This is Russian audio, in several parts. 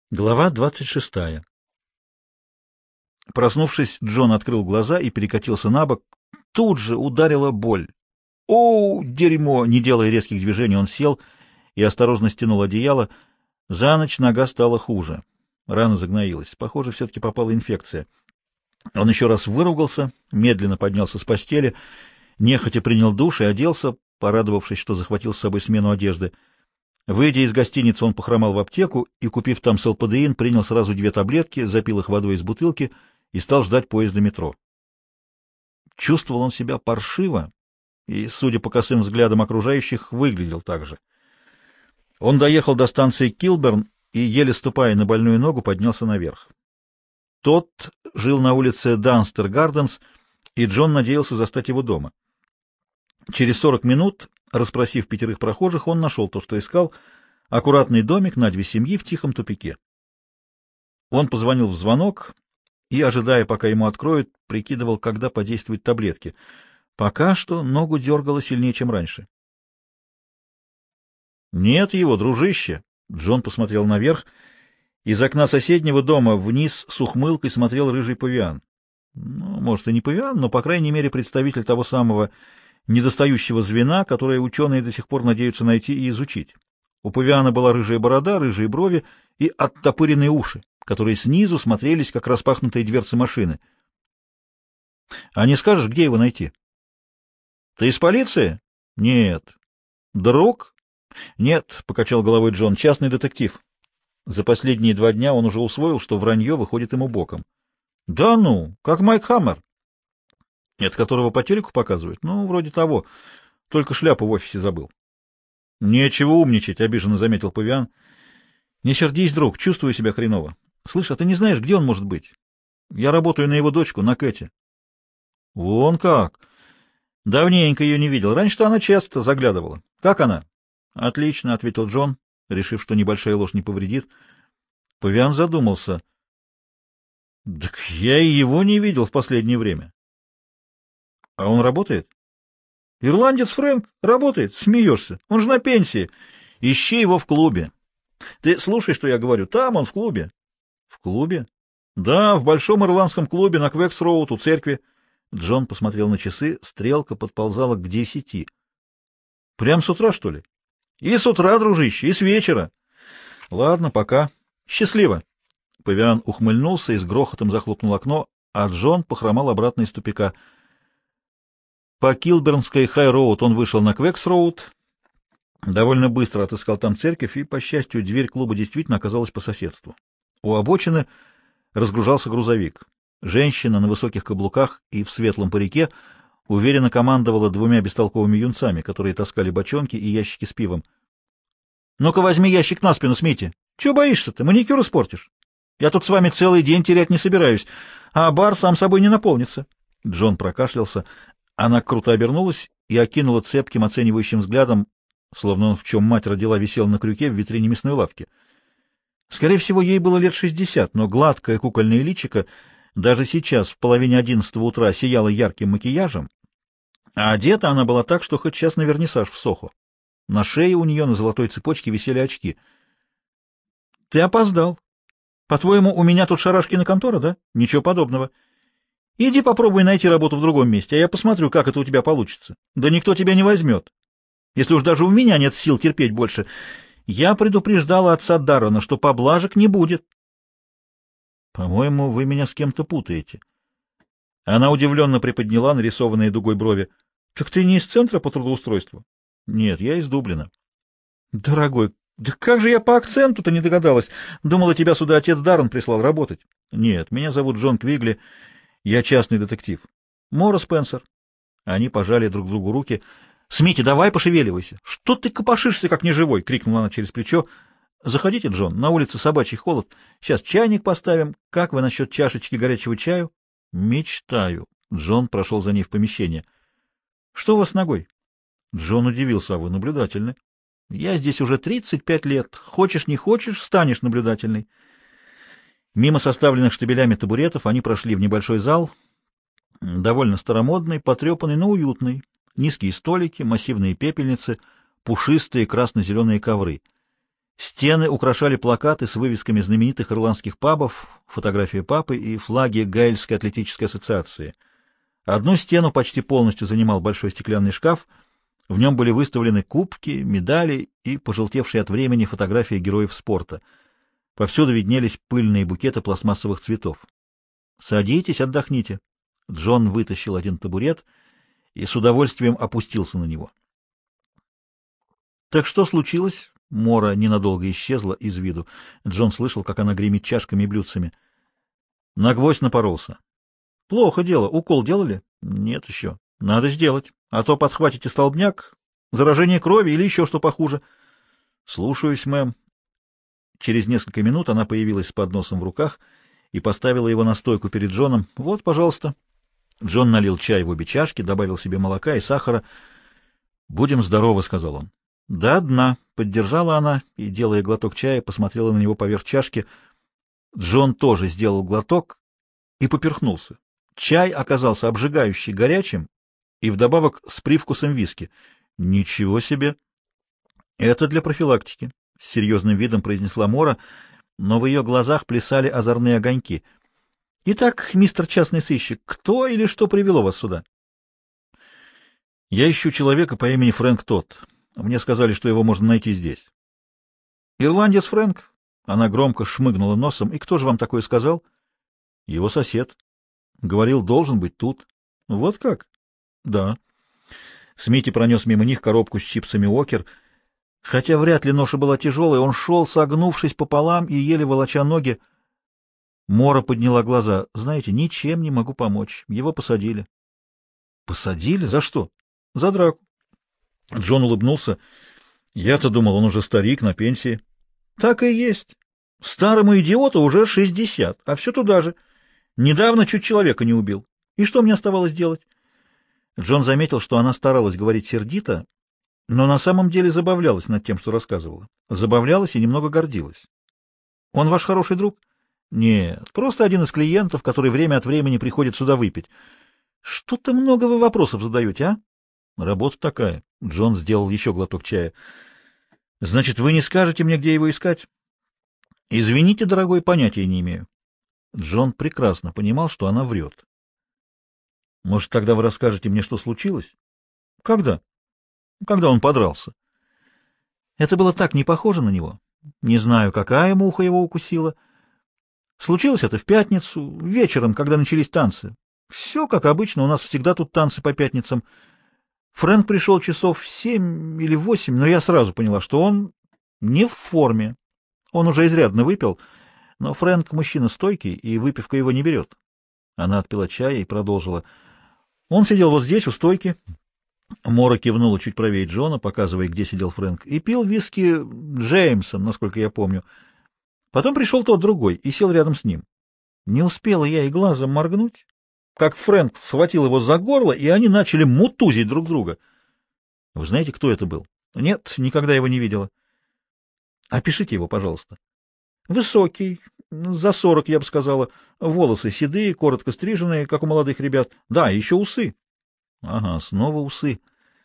Глава 26. Проснувшись, Джон открыл глаза и перекатился на бок. Тут же ударила боль. «Оу, дерьмо!» Не делая резких движений, он сел и осторожно стянул одеяло. За ночь нога стала хуже. Рана загноилась. Похоже, все-таки попала инфекция. Он еще раз выругался, медленно поднялся с постели, нехотя принял душ и оделся, порадовавшись, что захватил с собой смену одежды. Выйдя из гостиницы, он похромал в аптеку и, купив там селпадеин, принял сразу 2 таблетки, запил их водой из бутылки и стал ждать поезда метро. Чувствовал он себя паршиво и, судя по косым взглядам окружающих, выглядел так же. Он доехал до станции Килберн и, еле ступая на больную ногу, поднялся наверх. Тот жил на улице Данстер-Гарденс, и Джон надеялся застать его дома. Через 40 минут, расспросив 5 прохожих, он нашел то, что искал — аккуратный домик на 2 семьи в тихом тупике. Он позвонил в звонок и, ожидая, пока ему откроют, прикидывал, когда подействуют таблетки. Пока что ногу дергало сильнее, чем раньше. «Нет его, дружище!» Джон посмотрел наверх. Из окна соседнего дома вниз с ухмылкой смотрел рыжий павиан. Ну, может, и не павиан, но, по крайней мере, представитель того самого недостающего звена, которое ученые до сих пор надеются найти и изучить. У павиана была рыжая борода, рыжие брови и оттопыренные уши, которые снизу смотрелись, как распахнутые дверцы машины. — А не скажешь, где его найти? — Ты из полиции? — Нет. — Друг? — Нет, — покачал головой Джон, — частный детектив. За последние 2 дня он уже усвоил, что вранье выходит ему боком. — Да ну, как Майк Хаммер. — Нет, которого по телеку показывают? Ну, вроде того. Только шляпу в офисе забыл. — Нечего умничать, — обиженно заметил павиан. — Не сердись, друг, чувствую себя хреново. Слышь, а ты не знаешь, где он может быть? Я работаю на его дочку, на Кэти. — Вон как! Давненько ее не видел. Раньше-то она часто заглядывала. Как она? — Отлично, — ответил Джон, решив, что небольшая ложь не повредит. Павиан задумался. — Так я и его не видел в последнее время. — А он работает? — Ирландец Фрэнк работает. Смеешься. Он же на пенсии. Ищи его в клубе. Ты слушай, что я говорю. Там он в клубе. — В клубе? — Да, в большом ирландском клубе на Квекс-Роуд у церкви. Джон посмотрел на часы. Стрелка подползала к 10. — Прям с утра, что ли? — И с утра, дружище, и с вечера. — Ладно, пока. Счастливо. Павиан ухмыльнулся и с грохотом захлопнул окно, а Джон похромал обратно из тупика. По Килбернской Хай-Роуд он вышел на Квекс-Роуд, довольно быстро отыскал там церковь, и, по счастью, дверь клуба действительно оказалась по соседству. У обочины разгружался грузовик. Женщина на высоких каблуках и в светлом парике уверенно командовала 2 бестолковыми юнцами, которые таскали бочонки и ящики с пивом. — Ну-ка возьми ящик на спину, Смити. Чего боишься-то? Маникюр испортишь. Я тут с вами целый день терять не собираюсь, а бар сам собой не наполнится. Джон прокашлялся. Она круто обернулась и окинула цепким оценивающим взглядом, словно он, в чем мать родила, висел на крюке в витрине мясной лавки. Скорее всего, ей было лет 60, но гладкое кукольное личико даже сейчас, в половине 11 утра, сияло ярким макияжем, а одета она была так, что хоть сейчас на вернисаж в Сохо. На шее у нее на золотой цепочке висели очки. — Ты опоздал. По-твоему, у меня тут Шарашкина контора, да? Ничего подобного. Иди попробуй найти работу в другом месте, а я посмотрю, как это у тебя получится. Да никто тебя не возьмет. Если уж даже у меня нет сил терпеть больше. Я предупреждала отца Даррена, что поблажек не будет. По-моему, вы меня с кем-то путаете. Она удивленно приподняла нарисованные дугой брови. Так ты не из центра по трудоустройству? Нет, я из Дублина. Дорогой, да как же я по акценту-то не догадалась? Думала, тебя сюда отец Даррен прислал работать. Нет, меня зовут Джон Квигли, я частный детектив. Мора Спенсер. Они пожали друг другу руки. «Смити, давай пошевеливайся! Что ты копошишься, как неживой?» — крикнула она через плечо. «Заходите, Джон, на улице собачий холод. Сейчас чайник поставим. Как вы насчет чашечки горячего чаю?» «Мечтаю». Джон прошел за ней в помещение. «Что у вас с ногой?» Джон удивился. «А вы наблюдательны». «Я здесь уже 35 лет. Хочешь, не хочешь, станешь наблюдательной». Мимо составленных штабелями табуретов они прошли в небольшой зал, довольно старомодный, потрепанный, но уютный. Низкие столики, массивные пепельницы, пушистые красно-зеленые ковры. Стены украшали плакаты с вывесками знаменитых ирландских пабов, фотографии папы и флаги Гайльской атлетической ассоциации. Одну стену почти полностью занимал большой стеклянный шкаф, в нем были выставлены кубки, медали и пожелтевшие от времени фотографии героев спорта. Повсюду виднелись пыльные букеты пластмассовых цветов. «Садитесь, отдохните». Джон вытащил один табурет и с удовольствием опустился на него. «Так что случилось?» Мора ненадолго исчезла из виду. Джон слышал, как она гремит чашками и блюдцами. На гвоздь напоролся. «Плохо дело. Укол делали?» «Нет еще. Надо сделать. А то подхватите столбняк, заражение крови или еще что похуже». «Слушаюсь, мэм». Через несколько минут она появилась с подносом в руках и поставила его на стойку перед Джоном. «Вот, пожалуйста». Джон налил чай в обе чашки, добавил себе молока и сахара. «Будем здоровы», — сказал он. «До дна», — поддержала она и, делая глоток чая, посмотрела на него поверх чашки. Джон тоже сделал глоток и поперхнулся. Чай оказался обжигающе горячим и вдобавок с привкусом виски. «Ничего себе!» «Это для профилактики», — с серьезным видом произнесла Мора, но в ее глазах плясали озорные огоньки. «Итак, мистер частный сыщик, кто или что привело вас сюда?» «Я ищу человека по имени Фрэнк Тодд. Мне сказали, что его можно найти здесь». «Ирландец Фрэнк?» Она громко шмыгнула носом. «И кто же вам такое сказал?» «Его сосед. Говорил, должен быть тут». «Вот как?» «Да». Смити пронес мимо них коробку с чипсами «Окер». Хотя вряд ли ноша была тяжелой, он шел, согнувшись пополам и еле волоча ноги. Мора подняла глаза. «Знаете, ничем не могу помочь. Его посадили». «Посадили? За что?» «За драку». Джон улыбнулся. «Я-то думал, он уже старик, на пенсии». «Так и есть. Старому идиоту уже 60, а все туда же. Недавно чуть человека не убил. И что мне оставалось делать?» Джон заметил, что она старалась говорить сердито, но на самом деле забавлялась над тем, что рассказывала. Забавлялась и немного гордилась. «Он ваш хороший друг?» «Нет, просто один из клиентов, который время от времени приходит сюда выпить. Что-то много вы вопросов задаете, а?» «Работа такая». Джон сделал еще глоток чая. «Значит, вы не скажете мне, где его искать?» «Извините, дорогой, понятия не имею». Джон прекрасно понимал, что она врет. «Может, тогда вы расскажете мне, что случилось?» «Когда?» «Когда он подрался». Это было так не похоже на него. Не знаю, какая муха его укусила. Случилось это в пятницу, вечером, когда начались танцы. Все как обычно, у нас всегда тут танцы по пятницам. Фрэнк пришел часов в 7 или 8, но я сразу поняла, что он не в форме. Он уже изрядно выпил, но Фрэнк мужчина стойкий, и выпивка его не берет. Она отпила чая и продолжила. Он сидел вот здесь, у стойки. Мора кивнула чуть правее Джона, показывая, где сидел Фрэнк, и пил виски Джеймсон, насколько я помню. Потом пришел тот другой и сел рядом с ним. Не успела я и глазом моргнуть, как Фрэнк схватил его за горло, и они начали мутузить друг друга. Вы знаете, кто это был? Нет, никогда его не видела. Опишите его, пожалуйста. Высокий, за 40, я бы сказала, волосы седые, коротко стриженные, как у молодых ребят. Да, еще усы. Ага, снова усы.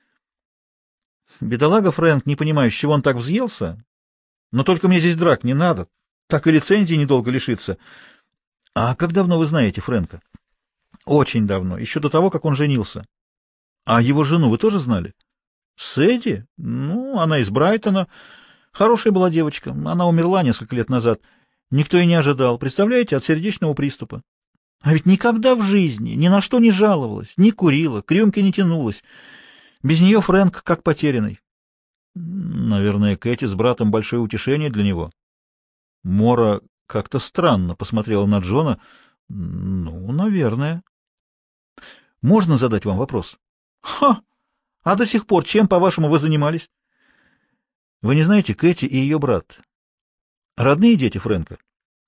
Бедолага Фрэнк, не понимаю, с чего он так взъелся. Но только мне здесь драк не надо. Так и лицензии недолго лишиться. А как давно вы знаете Фрэнка? Очень давно, еще до того, как он женился. А его жену вы тоже знали? Сэдди? Ну, она из Брайтона. Хорошая была девочка. Она умерла несколько лет назад. Никто и не ожидал. Представляете, от сердечного приступа. А ведь никогда в жизни ни на что не жаловалась, не курила, к рюмке не тянулась. Без нее Фрэнк как потерянный. Наверное, Кэти с братом большое утешение для него. Мора как-то странно посмотрела на Джона. Ну, наверное. Можно задать вам вопрос? Ха! А до сих пор чем, по-вашему, вы занимались? Вы не знаете, Кэти и ее брат? Родные дети Фрэнка?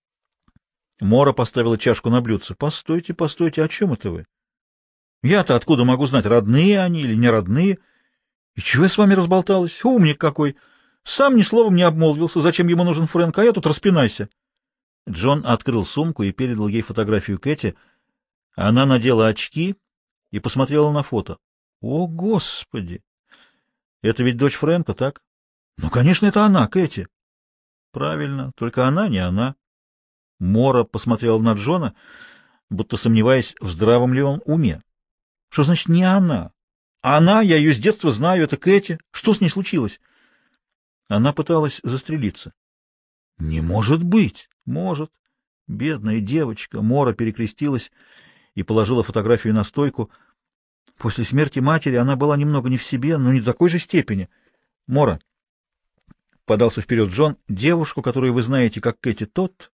Мора поставила чашку на блюдце. Постойте, постойте, о чем это вы? Я-то откуда могу знать, родные они или не родные? И чего я с вами разболталась? Умник какой! Сам ни словом не обмолвился, зачем ему нужен Фрэнк, а я тут распинайся. Джон открыл сумку и передал ей фотографию Кэти. Она надела очки и посмотрела на фото. О, Господи! Это ведь дочь Фрэнка, так? Ну, конечно, это она, Кэти. Правильно, только она не она. Мора посмотрела на Джона, будто сомневаясь, в здравом ли он уме. Что значит не она? Она, я ее с детства знаю, это Кэти. Что с ней случилось? Она пыталась застрелиться. Не может быть. Может. Бедная девочка. Мора перекрестилась и положила фотографию на стойку. После смерти матери она была немного не в себе, но не до такой же степени. Мора, подался вперед Джон, девушку, которую вы знаете как Кэти Тотт.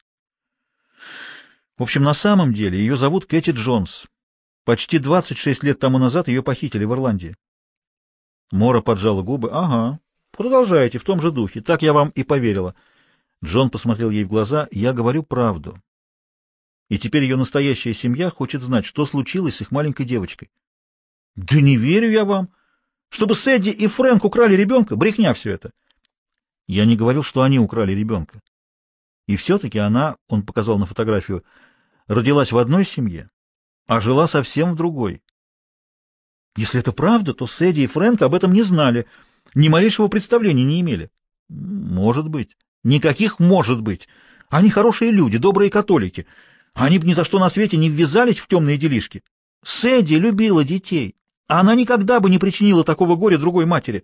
В общем, на самом деле ее зовут Кэти Джонс. Почти 26 лет тому назад ее похитили в Ирландии. Мора поджала губы. Ага, продолжайте в том же духе. Так я вам и поверила. Джон посмотрел ей в глаза. Я говорю правду. И теперь ее настоящая семья хочет знать, что случилось с их маленькой девочкой. Да не верю я вам. Чтобы Сэдди и Фрэнк украли ребенка? Брехня все это. Я не говорил, что они украли ребенка. И все-таки она, он показал на фотографию, родилась в одной семье, а жила совсем в другой. Если это правда, то Сэдди и Фрэнк об этом не знали, ни малейшего представления не имели. Может быть. Никаких может быть. Они хорошие люди, добрые католики. Они бы ни за что на свете не ввязались в темные делишки. Сэдди любила детей. Она никогда бы не причинила такого горя другой матери.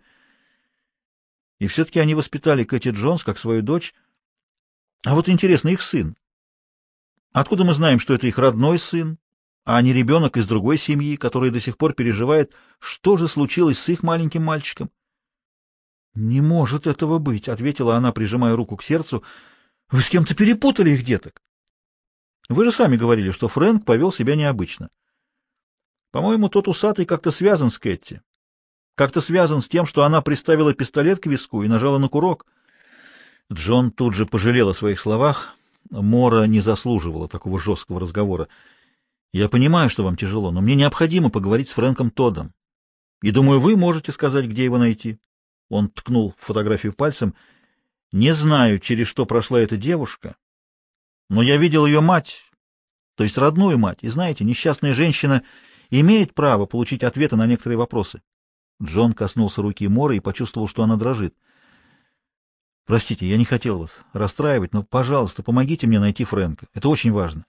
И все-таки они воспитали Кэти Джонс как свою дочь. А вот интересно, их сын. Откуда мы знаем, что это их родной сын, а не ребенок из другой семьи, который до сих пор переживает, что же случилось с их маленьким мальчиком? — Не может этого быть, — ответила она, прижимая руку к сердцу. — Вы с кем-то перепутали их деток. Вы же сами говорили, что Фрэнк повел себя необычно. По-моему, тот усатый как-то связан с Кэти. Как-то связан с тем, что она приставила пистолет к виску и нажала на курок. Джон тут же пожалел о своих словах. Мора не заслуживала такого жесткого разговора. Я понимаю, что вам тяжело, но мне необходимо поговорить с Фрэнком Тоддом. И думаю, вы можете сказать, где его найти. Он ткнул в фотографию пальцем. Не знаю, через что прошла эта девушка, но я видел ее мать, то есть родную мать. И знаете, несчастная женщина имеет право получить ответы на некоторые вопросы. Джон коснулся руки Моры и почувствовал, что она дрожит. Простите, я не хотел вас расстраивать, но, пожалуйста, помогите мне найти Фрэнка. Это очень важно.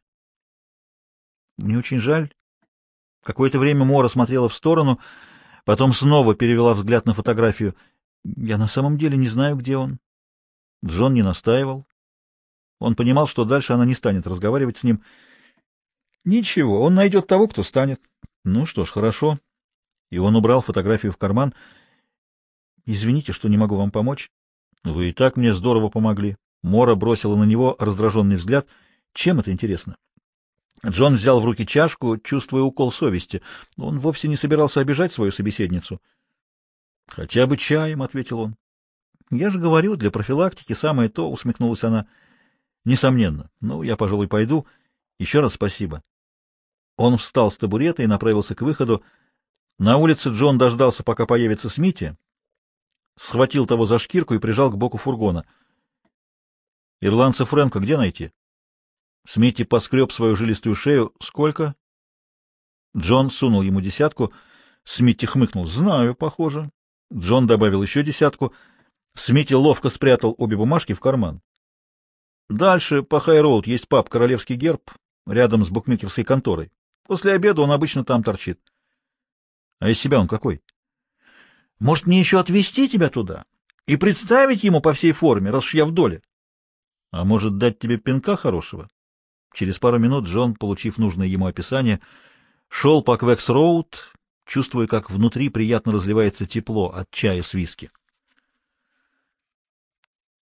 Мне очень жаль. Какое-то время Мора смотрела в сторону, потом снова перевела взгляд на фотографию. Я на самом деле не знаю, где он. Джон не настаивал. Он понимал, что дальше она не станет разговаривать с ним. Ничего, он найдет того, кто станет. Ну что ж, хорошо. И он убрал фотографию в карман. Извините, что не могу вам помочь. Вы и так мне здорово помогли. Мора бросила на него раздраженный взгляд. Чем это интересно? Джон взял в руки чашку, чувствуя укол совести. Он вовсе не собирался обижать свою собеседницу. — Хотя бы чаем, — ответил он. — Я же говорю, для профилактики самое то, — усмехнулась она. — Несомненно. Ну, я, пожалуй, пойду. Еще раз спасибо. Он встал с табурета и направился к выходу. На улице Джон дождался, пока появится Смити, схватил того за шкирку и прижал к боку фургона. — Ирландца Фрэнка где найти? Смити поскреб свою жилистую шею. — Сколько? Джон сунул ему десятку. Смити хмыкнул. — Знаю, похоже. Джон добавил еще десятку. Смити ловко спрятал обе бумажки в карман. Дальше по Хай-Роуд есть паб «Королевский герб» рядом с букмекерской конторой. После обеда он обычно там торчит. А из себя он какой? Может, мне еще отвезти тебя туда и представить ему по всей форме, раз уж я в доле? А может, дать тебе пинка хорошего? Через пару минут Джон, получив нужное ему описание, шел по Квекс-Роуд, чувствуя, как внутри приятно разливается тепло от чая с виски.